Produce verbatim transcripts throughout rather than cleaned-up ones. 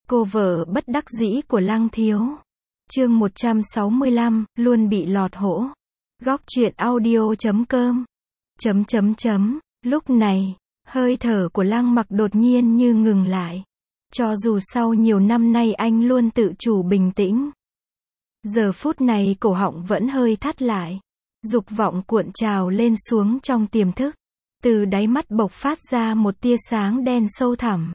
Cô vợ bất đắc dĩ của Lăng Thiếu. Chương một trăm sáu mươi lăm, luôn bị lọt hổ. Góc truyện audio chấm com. Chấm chấm chấm. Lúc này, hơi thở của Lăng Mặc đột nhiên như ngừng lại. Cho dù sau nhiều năm nay anh luôn tự chủ bình tĩnh, giờ phút này cổ họng vẫn hơi thắt lại. Dục vọng cuộn trào lên xuống trong tiềm thức. Từ đáy mắt bộc phát ra một tia sáng đen sâu thẳm.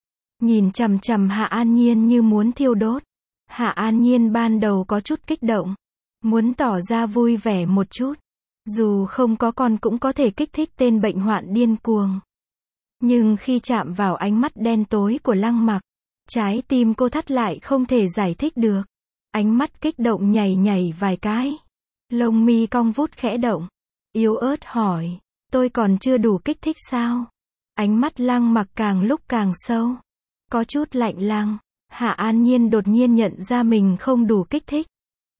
Nhìn chằm chằm Hạ An Nhiên như muốn thiêu đốt. Hạ An Nhiên ban đầu có chút kích động, muốn tỏ ra vui vẻ một chút. Dù không có con cũng có thể kích thích tên bệnh hoạn điên cuồng. Nhưng khi chạm vào ánh mắt đen tối của Lăng Mặc, trái tim cô thắt lại không thể giải thích được. Ánh mắt kích động nhảy nhảy vài cái. Lông mi cong vút khẽ động. Yếu ớt hỏi, tôi còn chưa đủ kích thích sao? Ánh mắt Lăng Mặc càng lúc càng sâu, có chút lạnh lăng. Hạ An Nhiên đột nhiên nhận ra mình không đủ kích thích,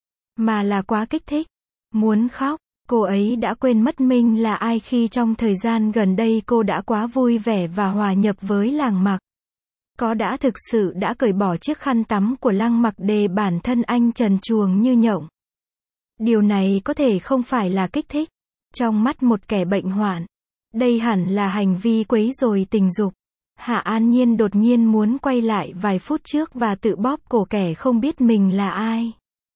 mà là quá kích thích. Muốn khóc, cô ấy đã quên mất mình là ai khi trong thời gian gần đây cô đã quá vui vẻ và hòa nhập với Lăng Mặc. Có đã thực sự đã cởi bỏ chiếc khăn tắm của Lăng Mặc để bản thân anh trần truồng như nhộng. Điều này có thể không phải là kích thích. Trong mắt một kẻ bệnh hoạn, đây hẳn là hành vi quấy rối tình dục. Hạ An Nhiên đột nhiên muốn quay lại vài phút trước và tự bóp cổ kẻ không biết mình là ai.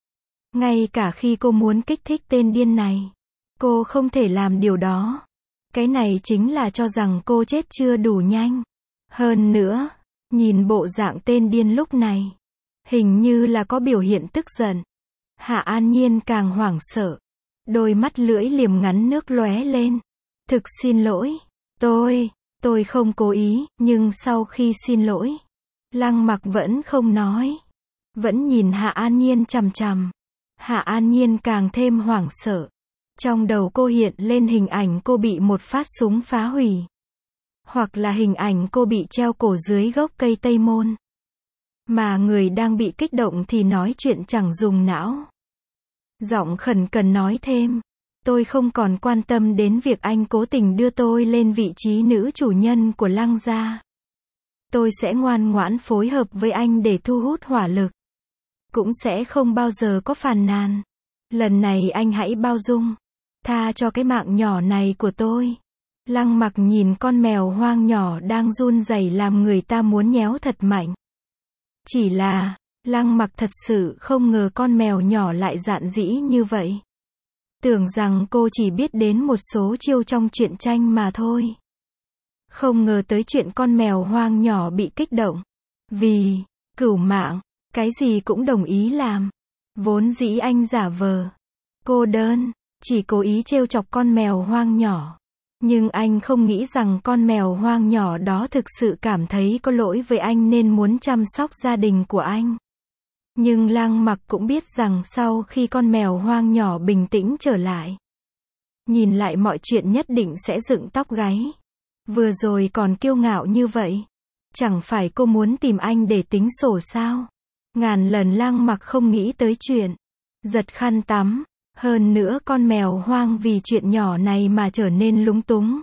Ngay cả khi cô muốn kích thích tên điên này, cô không thể làm điều đó. Cái này chính là cho rằng cô chết chưa đủ nhanh. Hơn nữa, nhìn bộ dạng tên điên lúc này, hình như là có biểu hiện tức giận. Hạ An Nhiên càng hoảng sợ. Đôi mắt lưỡi liềm ngắn nước lóe lên. Thực xin lỗi. Tôi, tôi không cố ý, nhưng sau khi xin lỗi, Lăng Mặc vẫn không nói. Vẫn nhìn Hạ An Nhiên chằm chằm. Hạ An Nhiên càng thêm hoảng sợ. Trong đầu cô hiện lên hình ảnh cô bị một phát súng phá hủy. Hoặc là hình ảnh cô bị treo cổ dưới gốc cây Tây Môn. Mà người đang bị kích động thì nói chuyện chẳng dùng não. Giọng khẩn cần nói thêm, tôi không còn quan tâm đến việc anh cố tình đưa tôi lên vị trí nữ chủ nhân của Lăng gia. Tôi sẽ ngoan ngoãn phối hợp với anh để thu hút hỏa lực. Cũng sẽ không bao giờ có phàn nàn. Lần này anh hãy bao dung, tha cho cái mạng nhỏ này của tôi. Lăng Mặc nhìn con mèo hoang nhỏ đang run rẩy làm người ta muốn nhéo thật mạnh. Chỉ là, Lăng Mặc thật sự không ngờ con mèo nhỏ lại dạn dĩ như vậy. Tưởng rằng cô chỉ biết đến một số chiêu trong truyện tranh mà thôi. Không ngờ tới chuyện con mèo hoang nhỏ bị kích động. Vì, cửu mạng, cái gì cũng đồng ý làm. Vốn dĩ anh giả vờ cô đơn, chỉ cố ý trêu chọc con mèo hoang nhỏ. Nhưng anh không nghĩ rằng con mèo hoang nhỏ đó thực sự cảm thấy có lỗi với anh nên muốn chăm sóc gia đình của anh. Nhưng Lăng Mặc cũng biết rằng sau khi con mèo hoang nhỏ bình tĩnh trở lại, nhìn lại mọi chuyện nhất định sẽ dựng tóc gáy. Vừa rồi còn kiêu ngạo như vậy. Chẳng phải cô muốn tìm anh để tính sổ sao? Ngàn lần Lăng Mặc không nghĩ tới chuyện giật khăn tắm. Hơn nữa con mèo hoang vì chuyện nhỏ này mà trở nên lúng túng.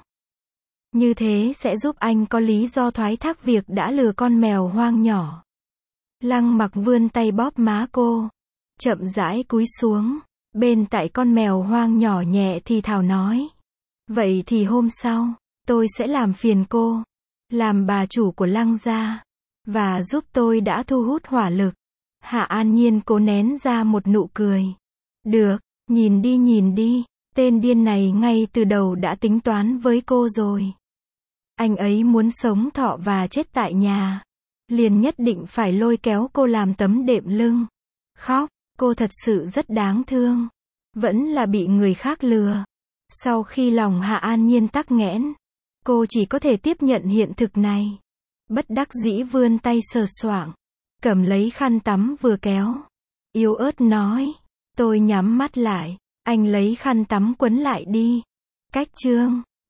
Như thế sẽ giúp anh có lý do thoái thác việc đã lừa con mèo hoang nhỏ. Lăng Mặc vươn tay bóp má cô, chậm rãi cúi xuống, bên tại con mèo hoang nhỏ nhẹ thì thào nói. Vậy thì hôm sau, tôi sẽ làm phiền cô, làm bà chủ của Lăng gia, và giúp tôi đã thu hút hỏa lực. Hạ An Nhiên cố nén ra một nụ cười. Được, nhìn đi nhìn đi, tên điên này ngay từ đầu đã tính toán với cô rồi. Anh ấy muốn sống thọ và chết tại nhà. Liền nhất định phải lôi kéo cô làm tấm đệm lưng. Khóc, cô thật sự rất đáng thương. Vẫn là bị người khác lừa. Sau khi lòng Hạ An Nhiên tắc nghẽn, cô chỉ có thể tiếp nhận hiện thực này. Bất đắc dĩ vươn tay sờ soạng, cầm lấy khăn tắm vừa kéo. Yếu ớt nói, tôi nhắm mắt lại, anh lấy khăn tắm quấn lại đi. Cách chương